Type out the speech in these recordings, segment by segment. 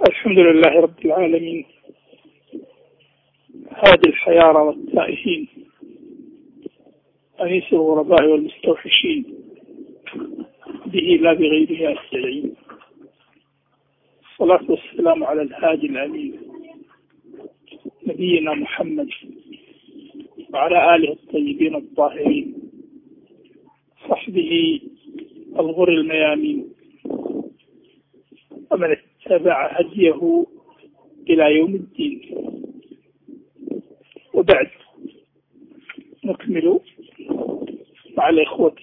الحمد لله رب العالمين، هادي الحيارى والتائهين، أنيس الغرباء والمستوحشين، به لا بغيره أستعين. الصلاة والسلام على الهادي الأمين نبينا محمد وعلى آله الطيبين الطاهرين، صحبه الغر الميامين، ومن اتبع هديه إلى يوم الدين. وبعد، نكمل مع الإخوة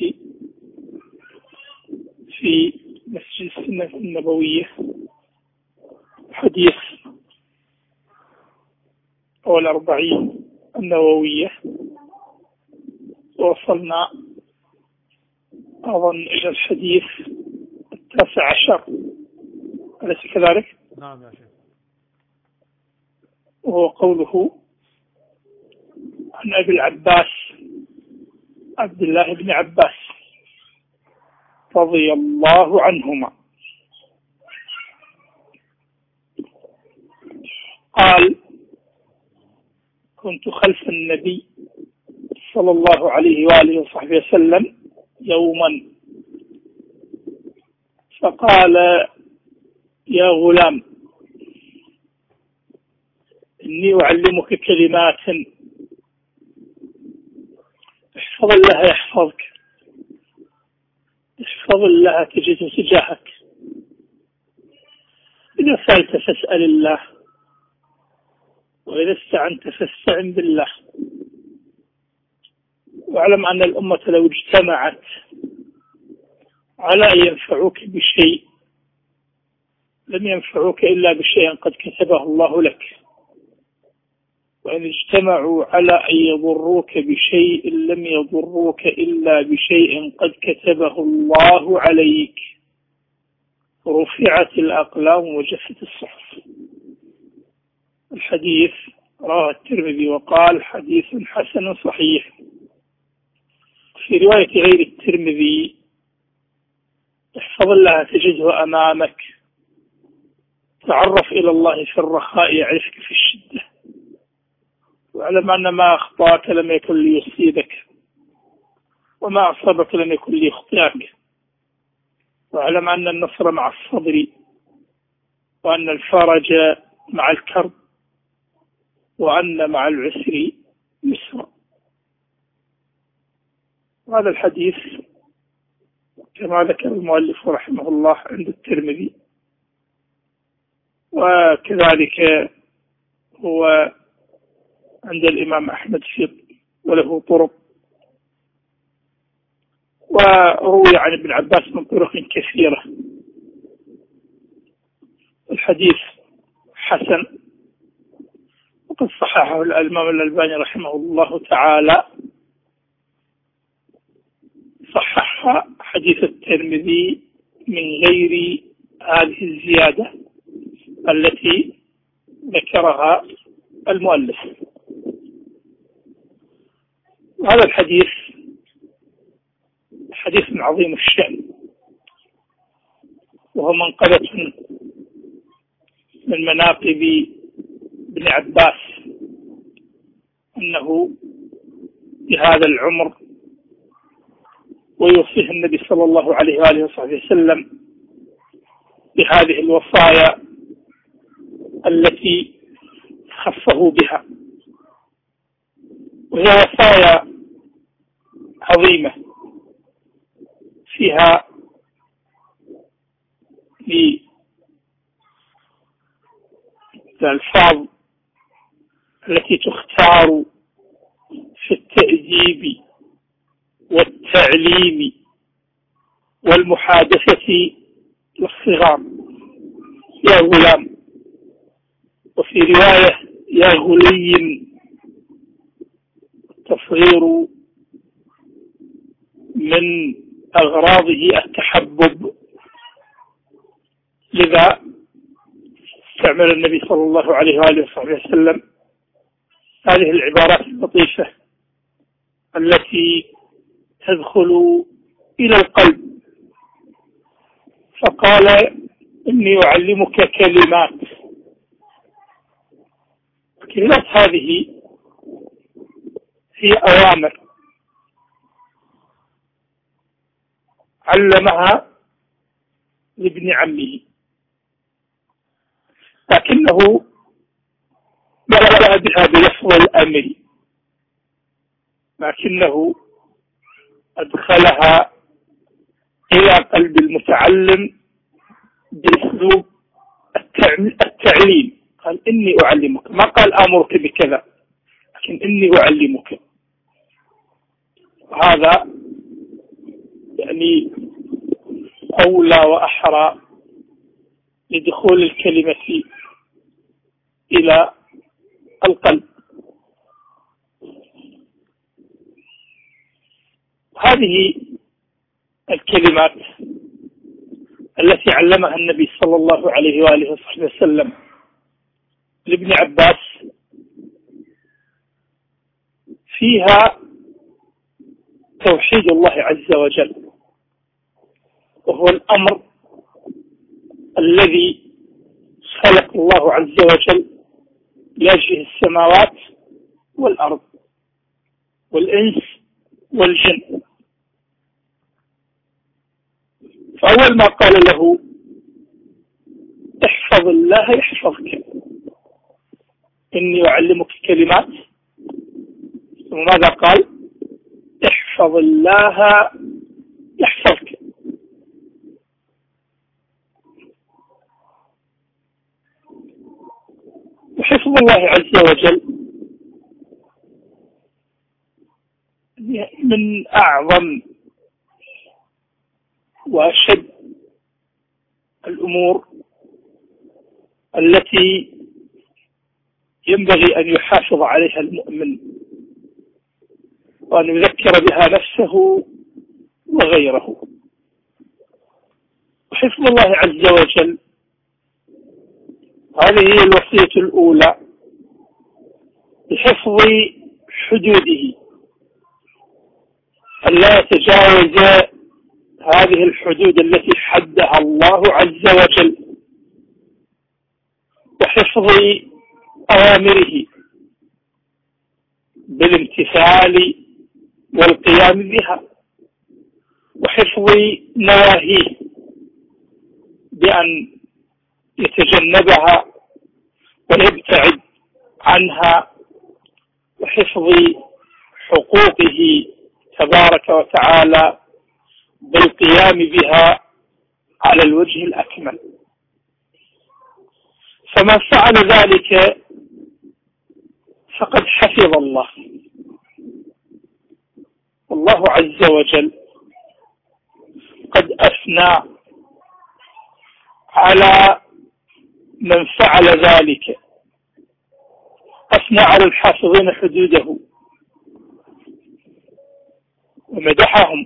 في مسجد السنة النبوية حديث أو الأربعين النووية، وصلنا أظن إلى الحديث 19، أليس كذلك؟ نعم يا شيخ. وهو قوله عن أبي العباس عبد الله بن عباس رضي الله عنهما قال: كنت خلف النبي صلى الله عليه وآله وصحبه وسلم يوما، فقال: يا غلام، إني أعلمك كلمات احفظ الله يحفظك، احفظ الله تجده تجاهك، إذا سألت فاسأل الله، وإذا استعنت فاستعن بالله. واعلم أن الأمة لو اجتمعت على أن ينفعوك بشيء لم ينفعوك إلا بشيء قد كتبه الله لك، وإن اجتمعوا على أن يضروك بشيء لم يضروك إلا بشيء قد كتبه الله عليك. رفعت الأقلام وجفت الصحف. الحديث رواه الترمذي وقال: حديث حسن صحيح. في رواية غير الترمذي: احفظ الله تجده أمامك، تعرف إلى الله في الرخاء يعرفك في الشدة، واعلم أن ما أخطأك لم يكن ليصيبك، وما أصابك لم يكن ليخطئك، واعلم أن النصر مع الصبر، وأن الفرج مع الكرب، وأن مع العسر يسرا. هذا الحديث كما ذكر المؤلف رحمه الله عند الترمذي، وكذلك هو عند الإمام أحمد وله طرق، وروي عن ابن عباس من طرق كثيرة. الحديث حسن، وقد صححه الإمام الألباني رحمه الله تعالى، صحح حديث الترمذي من غير هذه الزيادة التي ذكرها المؤلف. وهذا الحديث حديث عظيم الشأن، وهو منقبة من مناقب ابن عباس، أنه بهذا العمر ويوصيه النبي صلى الله عليه وآله وصحبه وسلم بهذه الوصايا التي خصه بها، وهي وصايا عظيمة فيها الألفاظ التي تختار في التأديب والتعليم والمحادثة للصغار: يا غلام، وفي رواية يا غلي، التصغير من أغراضه التحبب، لذا استعمل النبي صلى الله عليه وآله وصحبه وسلم هذه العبارات اللطيفة التي تدخل إلى القلب، فقال: إني أعلمك كلمات الكلمات هذه هي أوامر علمها لابن عمه، لكنه ما بدأ بها بلفظ الأمر، لكنه أدخلها إلى قلب المتعلم بأسلوب التعليم. قال إني أعلمك، ما قال آمرك بكذا، لكن إني أعلمك. وهذا يعني أولى وأحرى لدخول الكلمة إلى القلب. هذه الكلمات التي علمها النبي صلى الله عليه وآله وصحبه وسلم لابن عباس فيها توحيد الله عز وجل، وهو الأمر الذي خلق الله عز وجل لأجله السماوات والأرض والإنس والجن. فأول ما قال له احفظ الله يحفظك، إني أعلمك كلمات، وماذا قال؟ احفظ الله يحفظك. وحفظ الله عز وجل من أعظم وأشد الأمور التي ينبغي أن يحافظ عليها المؤمن، وأن يذكر بها نفسه وغيره. وحفظ الله عز وجل هذه هي الوصية الأولى بحفظ حدوده، ألا يتجاوز هذه الحدود التي حدها الله عز وجل، وحفظ أوامره بالامتثال والقيام بها، وحفظ نواهيه بأن يتجنبها ويبتعد عنها، وحفظ حقوقه تبارك وتعالى بالقيام بها على الوجه الأكمل. فمن فعل ذلك فقد حفظ الله. والله عز وجل قد أثنى على من فعل ذلك، أثنى على الحافظين حدوده ومدحهم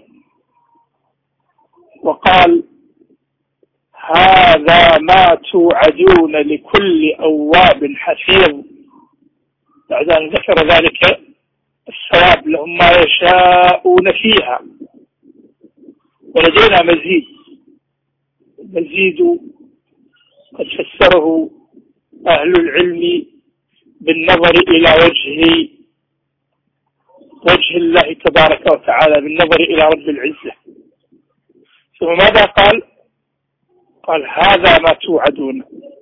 وقال هذا ما توعدون لكل أواب حفيظ، بعد أن ذكر ذلك الثواب لهم ما يشاءون فيها. ولدينا مزيد قد فسره أهل العلم بالنظر إلى وجه الله تبارك وتعالى، بالنظر إلى رب العزة. ثم ماذا قال؟ قال هذا ما توعدون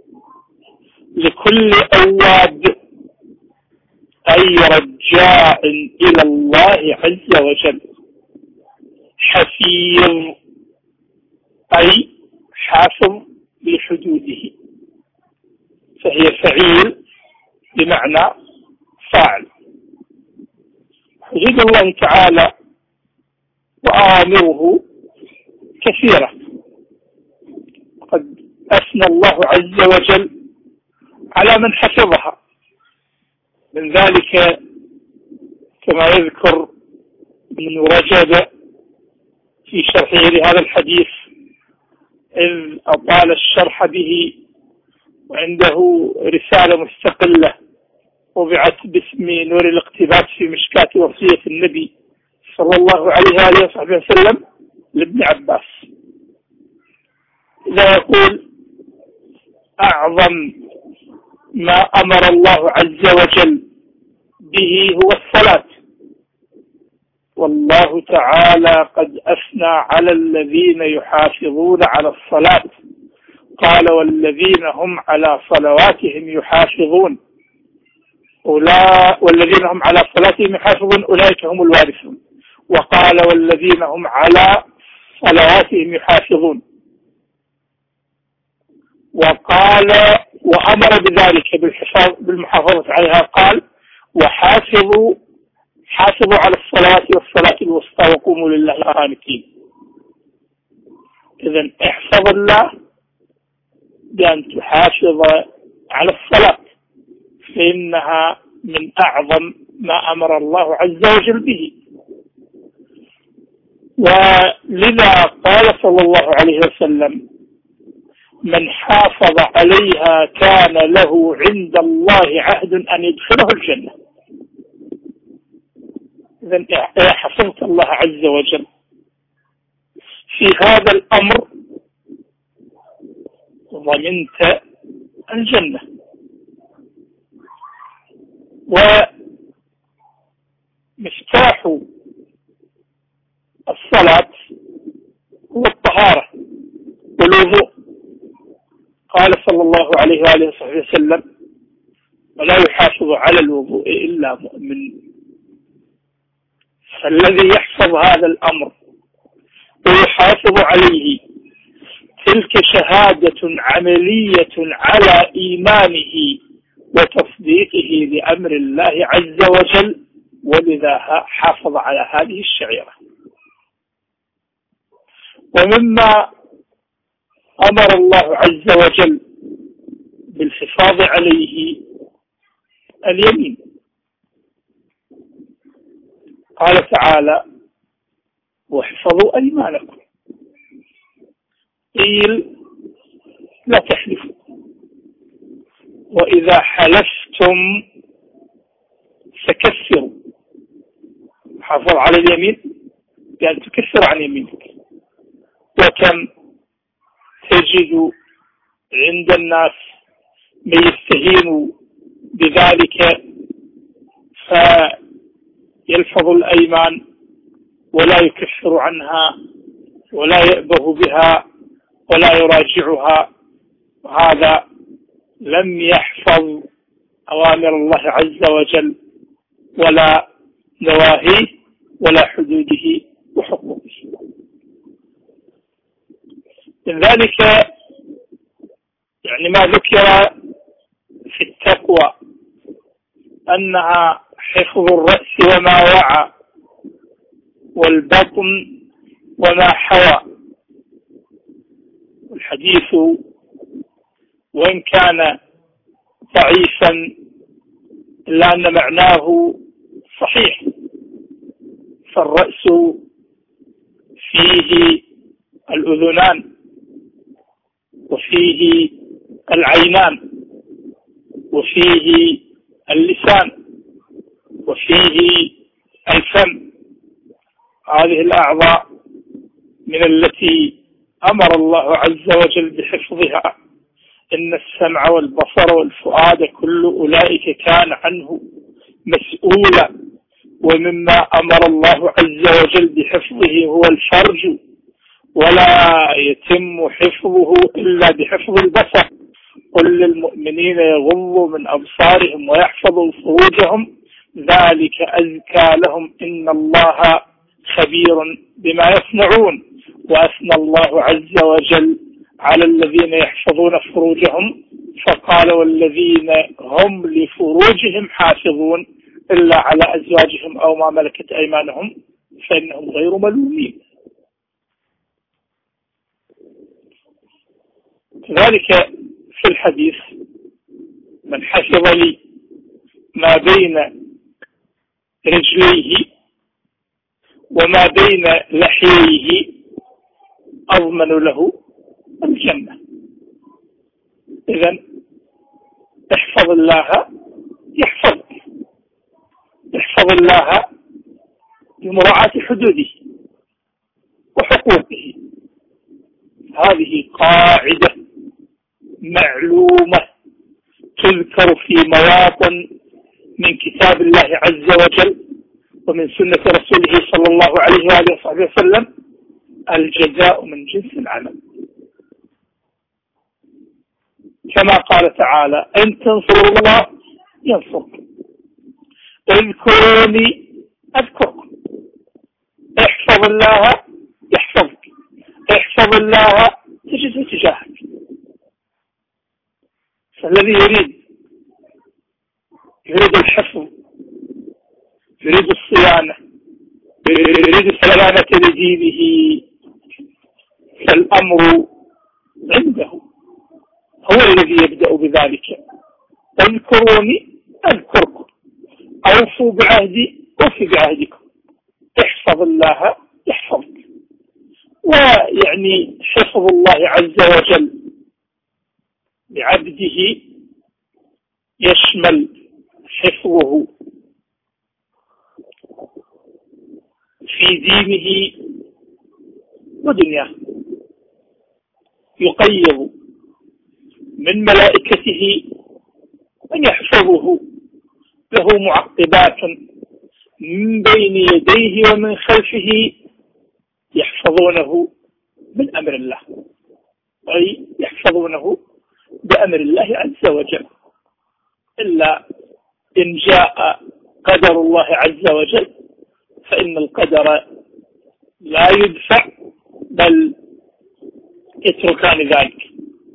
لكل أواب، أي رجاء إلى الله عز وجل، حفيظ أي حافظ لحدوده، فهي فعيل بمعنى فاعل. حدود الله تعالى وآمره كثيرة، قد أثنى الله عز وجل على من حفظها، من ذلك كما يذكر ابن رجب في شرحه لهذا الحديث إذ أطال الشرح به، وعنده رسالة مستقلة وضعت باسم نور الاقتباس في مشكاة وصية النبي صلى الله عليه وآله وصحبه وسلم لابن عباس. إذا يقول أعظم ما أمر الله عز وجل به هو الصلاة. والله تعالى قد أثنى على الذين يحافظون على الصلاة، قال والذين هم على صلواتهم يحافظون والذين هم على صلاتهم يحافظون أولئك هم الوارثون. وقال والذين هم على صلواتهم يحافظون. وقال وأمر بذلك بالمحافظة عليها، قال حافظوا على الصلاة والصلاة الوسطى وقوموا لله قانتين. إذن احفظ الله بأن تحافظ على الصلاة، فإنها من أعظم ما أمر الله عز وجل به. ولذا قال صلى الله عليه وسلم من حافظ عليها كان له عند الله عهد أن يدخله الجنة. إذن إذا حفظت الله عز وجل في هذا الأمر ضمنت الجنة. ومفتاح الصلاة هو الطهارة والوضوء. قال صلى الله عليه وآله وصحبه وسلم ولا يحافظ على الوضوء إلا مؤمن. فالذي يحفظ هذا الأمر ويحافظ عليه تلك شهادة عملية على إيمانه وتصديقه لأمر الله عز وجل، ولذا حافظ على هذه الشعيرة. ومما أمر الله عز وجل بالحفاظ عليه اليمين. قال تعالى واحفظوا أيمانكم. قيل لا تحلفوا، وإذا حلفتم فكفروا. حافظ على اليمين بأن تكفر عن يمينك. وكم تجد عند الناس من يستهين بذلك فيلفظ الأيمان ولا يكفر عنها ولا يأبه بها ولا يراجعها، وهذا لم يحفظ أوامر الله عز وجل ولا نواهيه ولا حدوده وحقوقه. من ذلك يعني ما ذكر في التقوى أنها حفظ الرأس وما وعى والبطن وما حوى. الحديث وإن كان ضعيفا إلا أن معناه صحيح. فالرأس فيه الأذنان وفيه العينان وفيه اللسان وفيه الفم. هذه الأعضاء من التي أمر الله عز وجل بحفظها. إن السمع والبصر والفؤاد كل أولئك كان عنه مسؤولا. ومما أمر الله عز وجل بحفظه هو الفرج، ولا يتم حفظه إلا بحفظ البصر. قل للمؤمنين يغضوا من أبصارهم ويحفظوا فروجهم ذلك أزكى لهم إن الله خبير بما يصنعون. وأثنى الله عز وجل على الذين يحفظون فروجهم فقال والذين هم لفروجهم حافظون إلا على أزواجهم أو ما ملكت أيمانهم فإنهم غير ملومين. كذلك في الحديث من حفظ لي ما بين رجليه وما بين لحييه أضمن له الجنة. إذن احفظ الله يحفظك. احفظ الله بمراعاة حدوده وحقوقه. هذه قاعدة معلومة تذكر يذكر في مواطن من كتاب الله عز وجل ومن سنة رسوله صلى الله عليه وآله وصحبه وسلم: الجزاء من جنس العمل. كما قال تعالى: إن تنصروا الله ينصركم، اذكروني أذكركم، احفظ الله يحفظك، احفظ الله تجد تجاهك. فالذي يريد الحفظ، يريد الصيانة، يريد السلامة لدينه، فالأمر عنده، هو الذي يبدأ بذلك: اذكروني أذكركم، أوفوا بعهدي أوفي بعهدكم، احفظ الله يحفظك. ويعني حفظ الله عز وجل بعبده يشمل حفظه في دينه ودنياه، يقيض من ملائكته من يحفظه، له معقبات من بين يديه ومن خلفه يحفظونه من أمر الله، أي يحفظونه بأمر الله عز وجل، إلا إن جاء قدر الله عز وجل فإن القدر لا يدفع بل يتركان ذلك.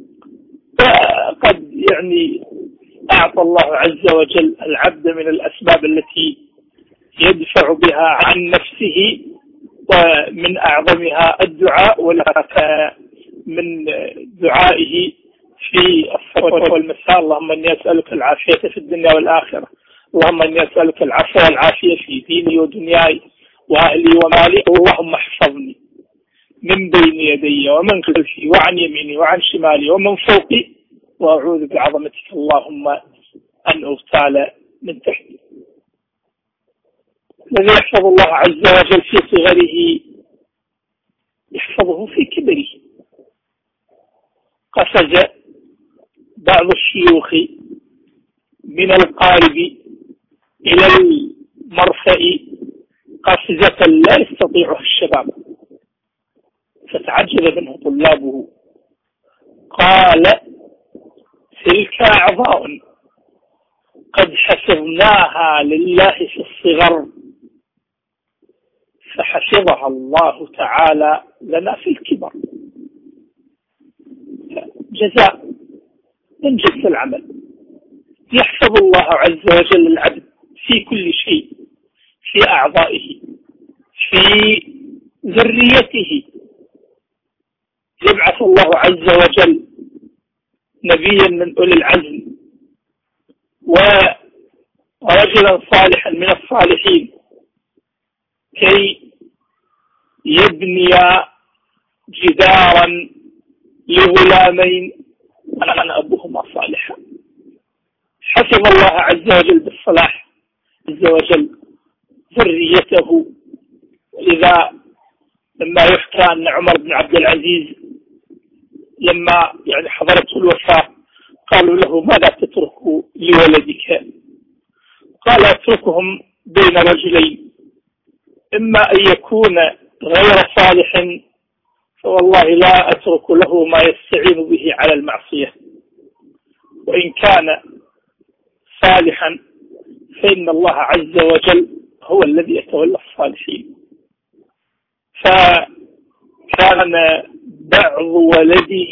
فقد يعني أعطى الله عز وجل العبد من الأسباب التي يدفع بها عن نفسه، ومن أعظمها الدعاء، ولك من دعائه في الصباح والمساء: اللهم إني أسألك العافية في الدنيا والآخرة، اللهم إني أسألك العفو والعافية في ديني ودنياي وأهلي ومالي، اللهم احفظني من بين يدي ومن خلفي وعن يميني وعن شمالي ومن فوقي، وأعوذ بعظمتك اللهم أن أغتال من تحتي. الذي يحفظ الله عز وجل في صغره يحفظه في كبره. قفز بعض الشيوخ من القارب إلى المرفأ قفزة لا يستطيعها الشباب، فتعجب منه طلابه، قال: تلك أعضاء قد حفظناها لله في الصغر، فحفظها الله تعالى لنا في الكبر. جزاء من جنس العمل. يحفظ الله عز وجل العبد في كل شيء، في أعضائه، في ذريته. يبعث الله عز وجل نبيا من أولي العزم ورجلا صالحا من الصالحين كي يبني جدارا لغلامين كان أبوهما صالحا. حفظ الله عز وجل بالصلاح عز وجل ذريته. إذا لما يحكى أن عمر بن عبد العزيز لما يعني حضرته الوفاة قالوا له: ماذا تترك لولدك؟ قال: أتركهم بين رجلين، إما أن يكون غير صالح فوالله لا أترك له ما يستعين به على المعصية، وإن كان صالحا فإن الله عز وجل هو الذي يتولى الصالحين. فكان بعض ولده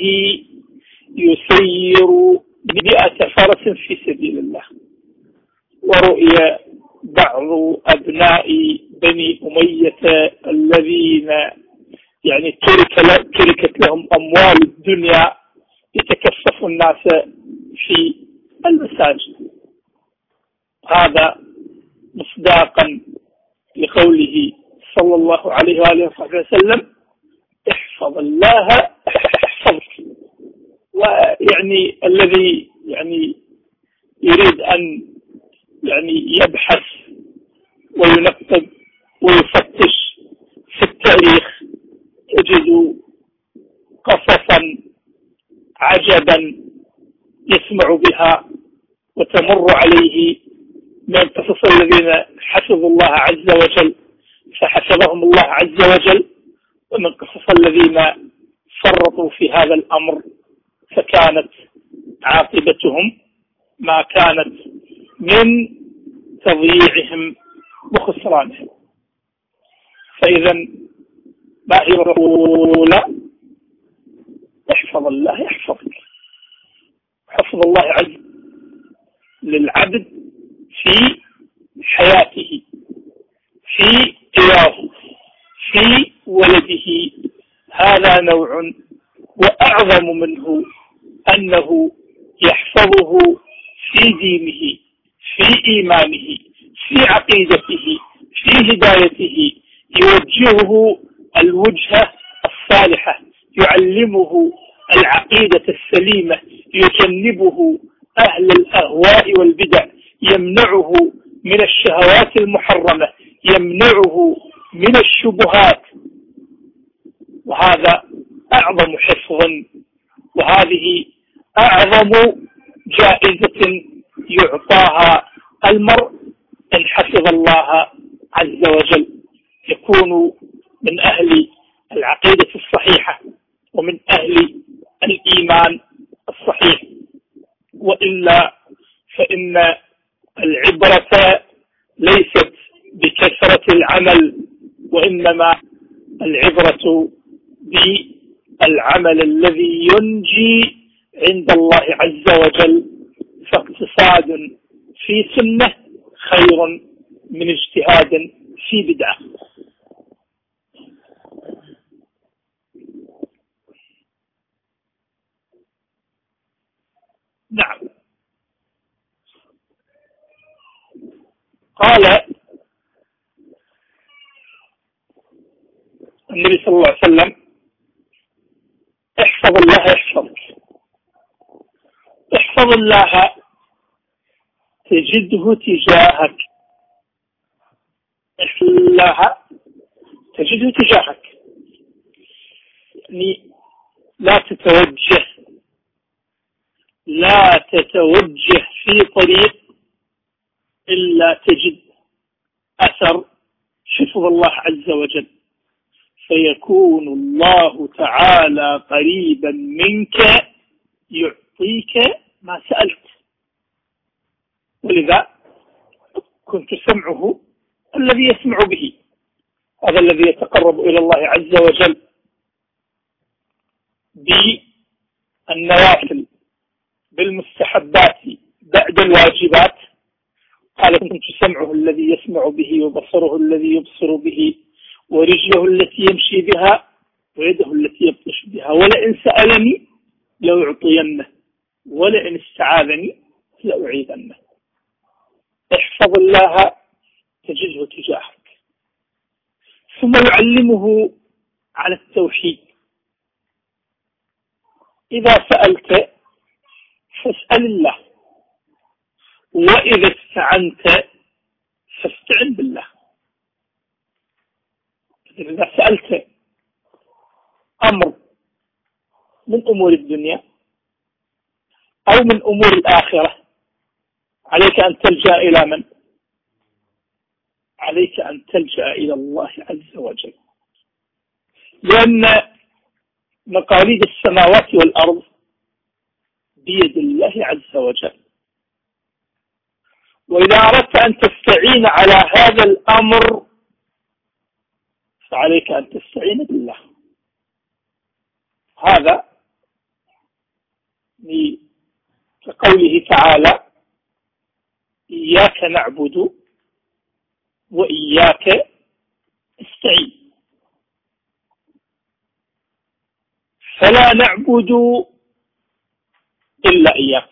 يسير 100 فرس في سبيل الله، ورؤي بعض أبناء بني أمية الذين يعني تركت لهم أموال الدنيا يتكفف الناس في المساجد. هذا مصداقا لقوله صلى الله عليه وآله وسلم: احفظ الله احفظك. ويعني الذي يعني يريد أن يعني يبحث وينقب ويفتش في التاريخ يجد قصصا عجبا يسمع بها وتمر عليه من قصص الذين حفظوا الله عز وجل فحفظهم الله عز وجل، ومن قصص الذين فرطوا في هذا الأمر فكانت عاقبتهم ما كانت من تضييعهم وخسرانهم. فإذا ما هي الرسول؟ احفظ الله يحفظك. حفظ الله عز للعبد في حياته، في قيامه، في ولده، هذا نوع، وأعظم منه أنه يحفظه في دينه، في إيمانه، في عقيدته، في هدايته، يوجهه الوجهة الصالحة، يعلمه العقيدة السليمة، يجنبه أهل الأهواء والبدع، يمنعه من الشهوات المحرمة، يمنعه من الشبهات. وهذا أعظم حفظ، وهذه أعظم جائزة يعطاها المرء إن حفظ الله عز وجل، يكون من أهل العقيدة الصحيحة ومن أهل الإيمان الصحيح. وإلا فإن العبرة ليست بكثرة العمل، وإنما العبرة بالعمل الذي ينجي عند الله عز وجل. فاقتصاد في سنة خير من اجتهاد في بدعة. نعم. قال النبي صلى الله عليه وسلم: احفظ الله يحفظك. احفظ الله تجده تجاهك. احفظ الله تجده تجاهك، يعني لا تتوجه في طريق إلا تجد أثر حفظ الله عز وجل، فيكون الله تعالى قريبا منك يعطيك ما سألت. ولذا كنت سمعه الذي يسمع به، هذا الذي يتقرب إلى الله عز وجل بالنوافل بالمستحبات بعد الواجبات. قال: كنت سمعه الذي يسمع به، وبصره الذي يبصر به، ورجله التي يمشي بها، ويده التي يبطش بها، ولئن سألني لأعطينه، ولئن استعاذني لأعيذنه. احفظ الله تجده تجاهك. ثم يعلمه على التوحيد. إذا سألت فاسأل الله، وإذا استعنت فاستعن بالله. إذا سألت أمر من أمور الدنيا أو من أمور الآخرة، عليك أن تلجأ إلى من؟ عليك أن تلجأ إلى الله عز وجل، لأن مقاليد السماوات والأرض بيد الله عز وجل. وإذا أردت أن تستعين على هذا الأمر فعليك أن تستعين بالله. هذا كقوله تعالى: إياك نعبد وإياك نستعين. فلا نعبد إلا إياك،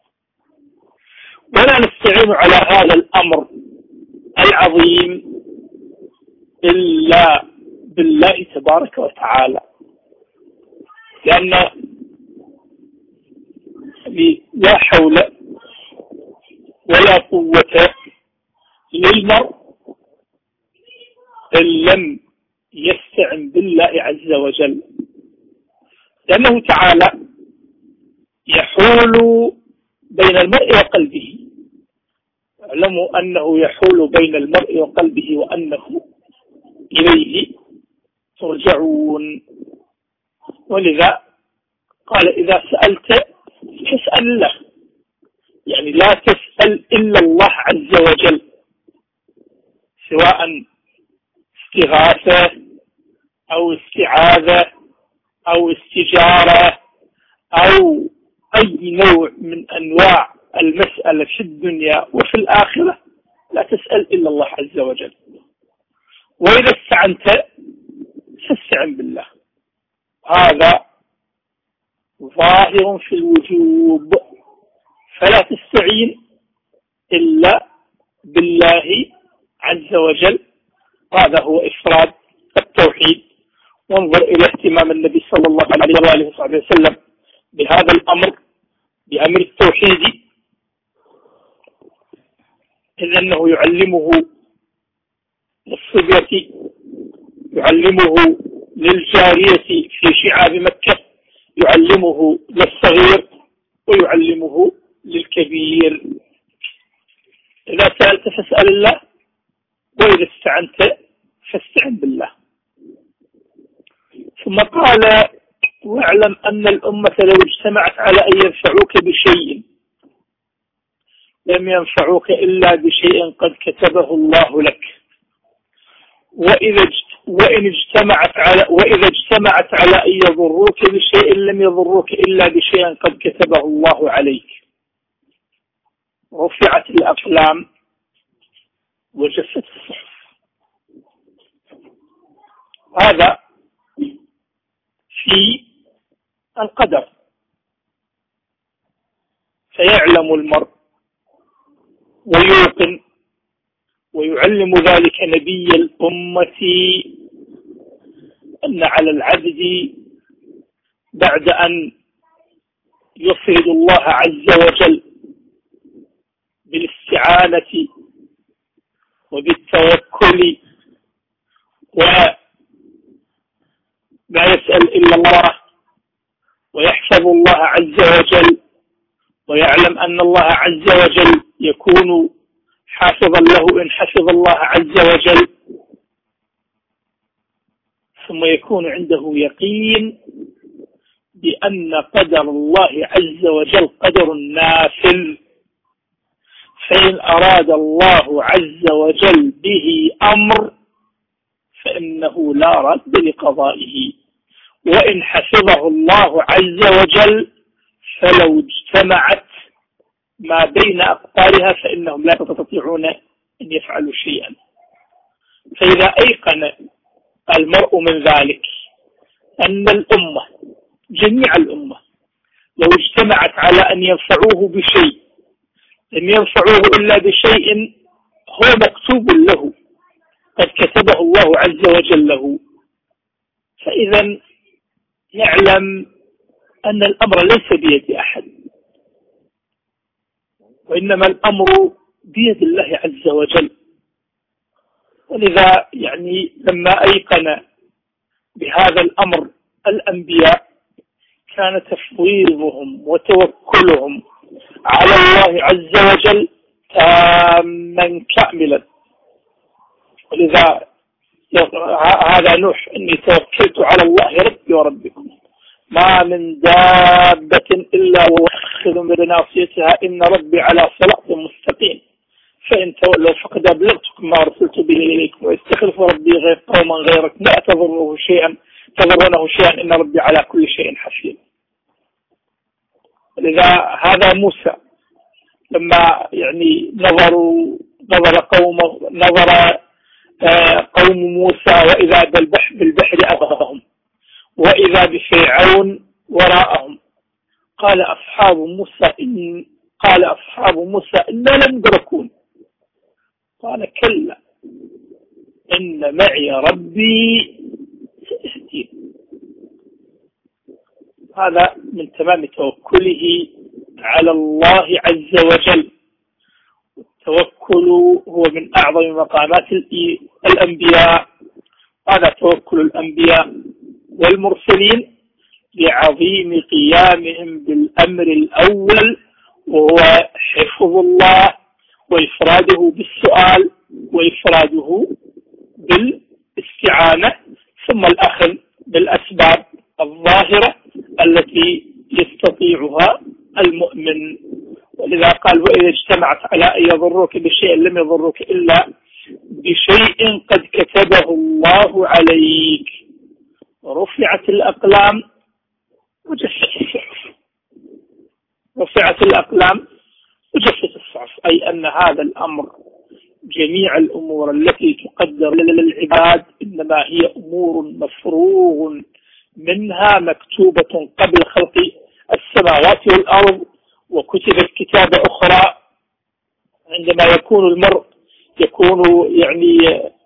ولا نستعين على هذا الأمر العظيم إلا بالله تبارك وتعالى، لأن لا حول ولا قوة للمرء إن لم يستعن بالله عز وجل، لأنه تعالى يحول بين بين المرء وقلبه. اعلموا أنه يحول بين المرء وقلبه وأنه إليه ترجعون. ولذا قال إذا سألت فاسأل الله، يعني لا تسأل إلا الله عز وجل، سواء استغاثة أو استعاذة أو استجارة أو أي نوع من أنواع المسألة في الدنيا وفي الآخرة، لا تسأل إلا الله عز وجل. وإذا استعنت فاستعن بالله، هذا ظاهر في الوجوب، فلا تستعين إلا بالله عز وجل. هذا هو إفراد التوحيد. وانظر إلى اهتمام النبي صلى الله عليه وآله وسلم بهذا الأمر، بأمر التوحيد، إذ أنه يعلمه للصبية، يعلمه للجارية في شعاب مكة، يعلمه للصغير، ويعلمه للكبير. إذا سألت فاسأل الله، وإذا استعنت فاستعن بالله. ثم قال واعلم أن الأمة لو اجتمعت على أن ينفعوك بشيء لم ينفعوك إلا بشيء قد كتبه الله لك، وإذا اجتمعت على أن يضروك بشيء لم يضروك إلا بشيء قد كتبه الله عليك. رفعت الأقلام وجفت الصحف. هذا في القدر. فيعلم المرء ويوقن ويعلم ذلك نبي الأمة أن على العبد بعد أن يفرد الله عز وجل بالاستعانة وبالتوكل وما يسأل إلا الله، ويحفظ الله عز وجل، ويعلم أن الله عز وجل يكون حافظا له إن حفظ الله عز وجل، ثم يكون عنده يقين بأن قدر الله عز وجل قدر نافذ. فإن أراد الله عز وجل به أمر فإنه لا رد لقضائه، وإن حفظه الله عز وجل فلو اجتمعت ما بين أقطارها فإنهم لا يستطيعون أن يفعلوا شيئا. فإذا أيقن المرء من ذلك أن الأمة، جميع الأمة، لو اجتمعت على أن ينفعوه بشيء لم ينفعوه إلا بشيء هو مكتوب له قد كتبه الله عز وجل له، فإذا يعلم أن الأمر ليس بيد أحد، وإنما الأمر بيد الله عز وجل. ولذا يعني لما أيقن بهذا الأمر الأنبياء كان تفويضهم وتوكلهم على الله عز وجل تاما كاملا. ولذا هذا نوح: إني توكلت على الله ربي وربكم ما من دابة إلا وأخذ بناصيتها إن ربي على صراط مستقيم فإن تولوا فقد أبلغتكم ما أرسلت به إليكم ويستخلف ربي غير قوما غيركم لا تضرونه شيئا إن ربي على كل شيء حفيظ. لذا هذا موسى لما يعني نظر قوم موسى وإذا بالبحر أغرقهم وإذا بفرعون وراءهم قال أصحاب موسى إنا لمدركون قال كلا إن معي ربي سيهدين. هذا من تمام توكله على الله عز وجل. التوكل هو من أعظم مقامات الأنبياء. هذا توكل الأنبياء والمرسلين لعظيم قيامهم بالأمر الأول وهو حفظ الله وإفراده بالسؤال وإفراده بالاستعانة، ثم الأخذ بالأسباب الظاهرة التي يستطيعها المؤمن. ولذا قال وإذا اجتمعت على أن يضروك بشيء لم يضروك إلا بشيء قد كتبه الله عليك. ورفعت الأقلام وجفت الصحف. رفعت الأقلام وجفت الصحف، أي أن هذا الأمر جميع الأمور التي تقدر للعباد إنما هي أمور مفروغ منها مكتوبة قبل خلق السماوات والأرض، وكتبت كتابة أخرى عندما يكون المرء يكون يعني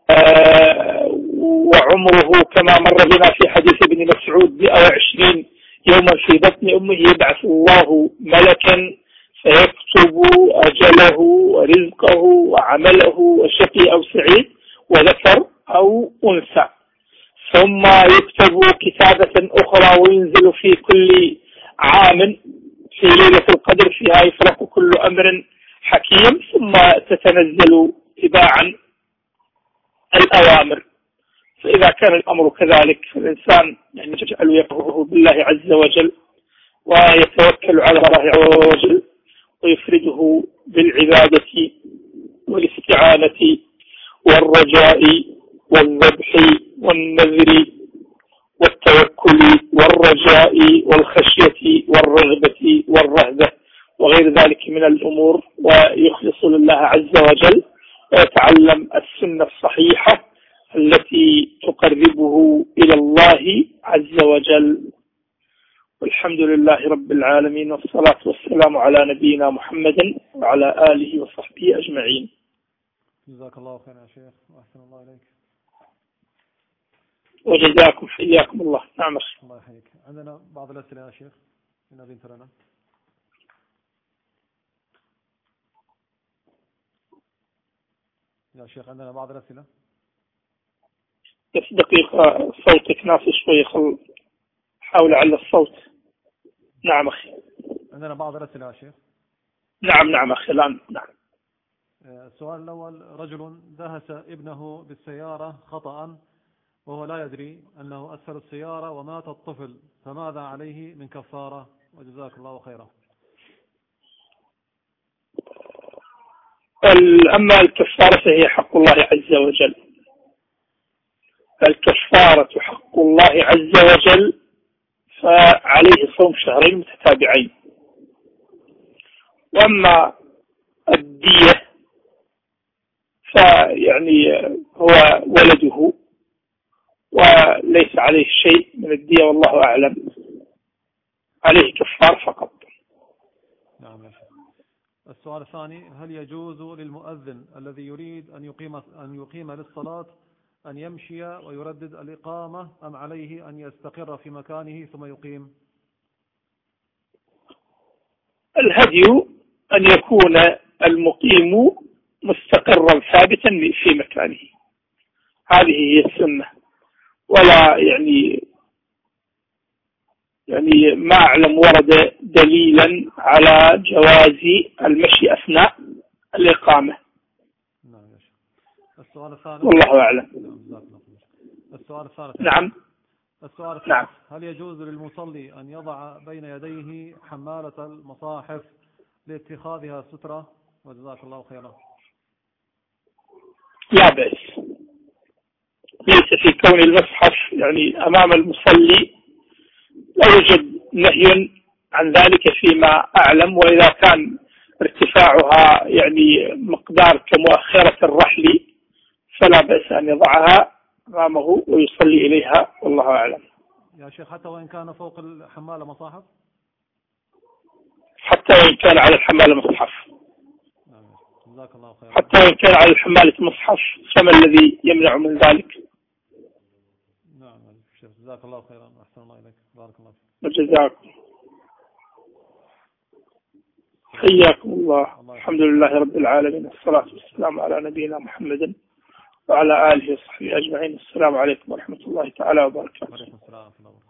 وعمره كما مر بنا في حديث ابن مسعود 120 يوما في بطن أمه، يبعث الله ملكا فيكتب أجله ورزقه وعمله وشقي أو سعيد وذكر أو أنثى، ثم يكتب كتابة أخرى وينزل في كل عام في ليلة القدر فيها يفرق كل أمر حكيم، ثم تتنزل تباعا الأوامر. فإذا كان الأمر كذلك فالإنسان يعني يجعل يقربه بالله عز وجل ويتوكل على الله عز وجل ويفرده بالعبادة والاستعانة والرجاء والذبح والنذر والتوكل والرجاء والخشية والرغبة والرهبة وغير ذلك من الأمور، ويخلص لله عز وجل ويتعلم السنة الصحيحة التي تقربه إلى الله عز وجل. والحمد لله رب العالمين، والصلاة والسلام على نبينا محمد وعلى آله وصحبه أجمعين. جزاك الله خير يا شيخ وأحسن الله إليك. وجزاكم حياكم الله. نعم الله يحييك. عندنا بعض الأسئلة يا شيخ إن أذنت لنا. يا شيخ عندنا بعض الأسئلة. بس دقيقة صوتك ناقص شوي، حاول على الصوت. نعم أخي. عندنا بعض الأسئلة يا شيخ. نعم أخي الآن. نعم. السؤال الأول: رجل دهس ابنه بالسيارة خطأ وهو لا يدري أنه أسفل السيارة ومات الطفل، فماذا عليه من كفارة؟ وجزاك الله خيرا. أما الكفارة فهي حق الله عز وجل. الكفارة حق الله عز وجل، فعليه صوم شهرين متتابعين. وأما الدية فيعني هو ولده وليس عليه شيء من الدية والله أعلم، عليه كفار فقط. نعم يا شيخ. السؤال الثاني: هل يجوز للمؤذن الذي يريد أن يقيم للصلاة أن يمشي ويردد الإقامة، أم عليه أن يستقر في مكانه ثم يقيم؟ الهدي أن يكون المقيم مستقرا ثابتا في مكانه، هذه هي السنة. ولا يعني ما أعلم ورد دليلا على جواز المشي أثناء الإقامة. نعم يا شيخ. السؤال الثالث. والله أعلم. السؤال الثالث. نعم. السؤال الثالث. نعم. هل يجوز للمصلي أن يضع بين يديه حمالة المصاحف لاتخاذها سترة؟ وجزاك الله خيرا. لا بأس، ليس في كون المصحف يعني أمام المصلي، لا يوجد نهي عن ذلك فيما أعلم. وإذا كان ارتفاعها يعني مقدار كمؤخرة الرحل فلا بأس أن يضعها أمامه ويصلي إليها، والله أعلم. يا شيخ حتى وإن كان فوق الحمالة مصاحف؟ حتى وإن كان على الحمالة مصحف. جزاك الله خيرا. حتى وإن كان على الحمالة مصحف، فما الذي يمنع من ذلك؟ نعم شيخ. جزاك الله خيرا وأحسن الله إليك. بارك الله فيك. وجزاكم حياكم الله. الحمد لله رب العالمين، والصلاة والسلام على نبينا محمد وعلى آله وصحبه أجمعين. السلام عليكم ورحمة الله تعالى وبركاته. وعليكم السلام ورحمة الله.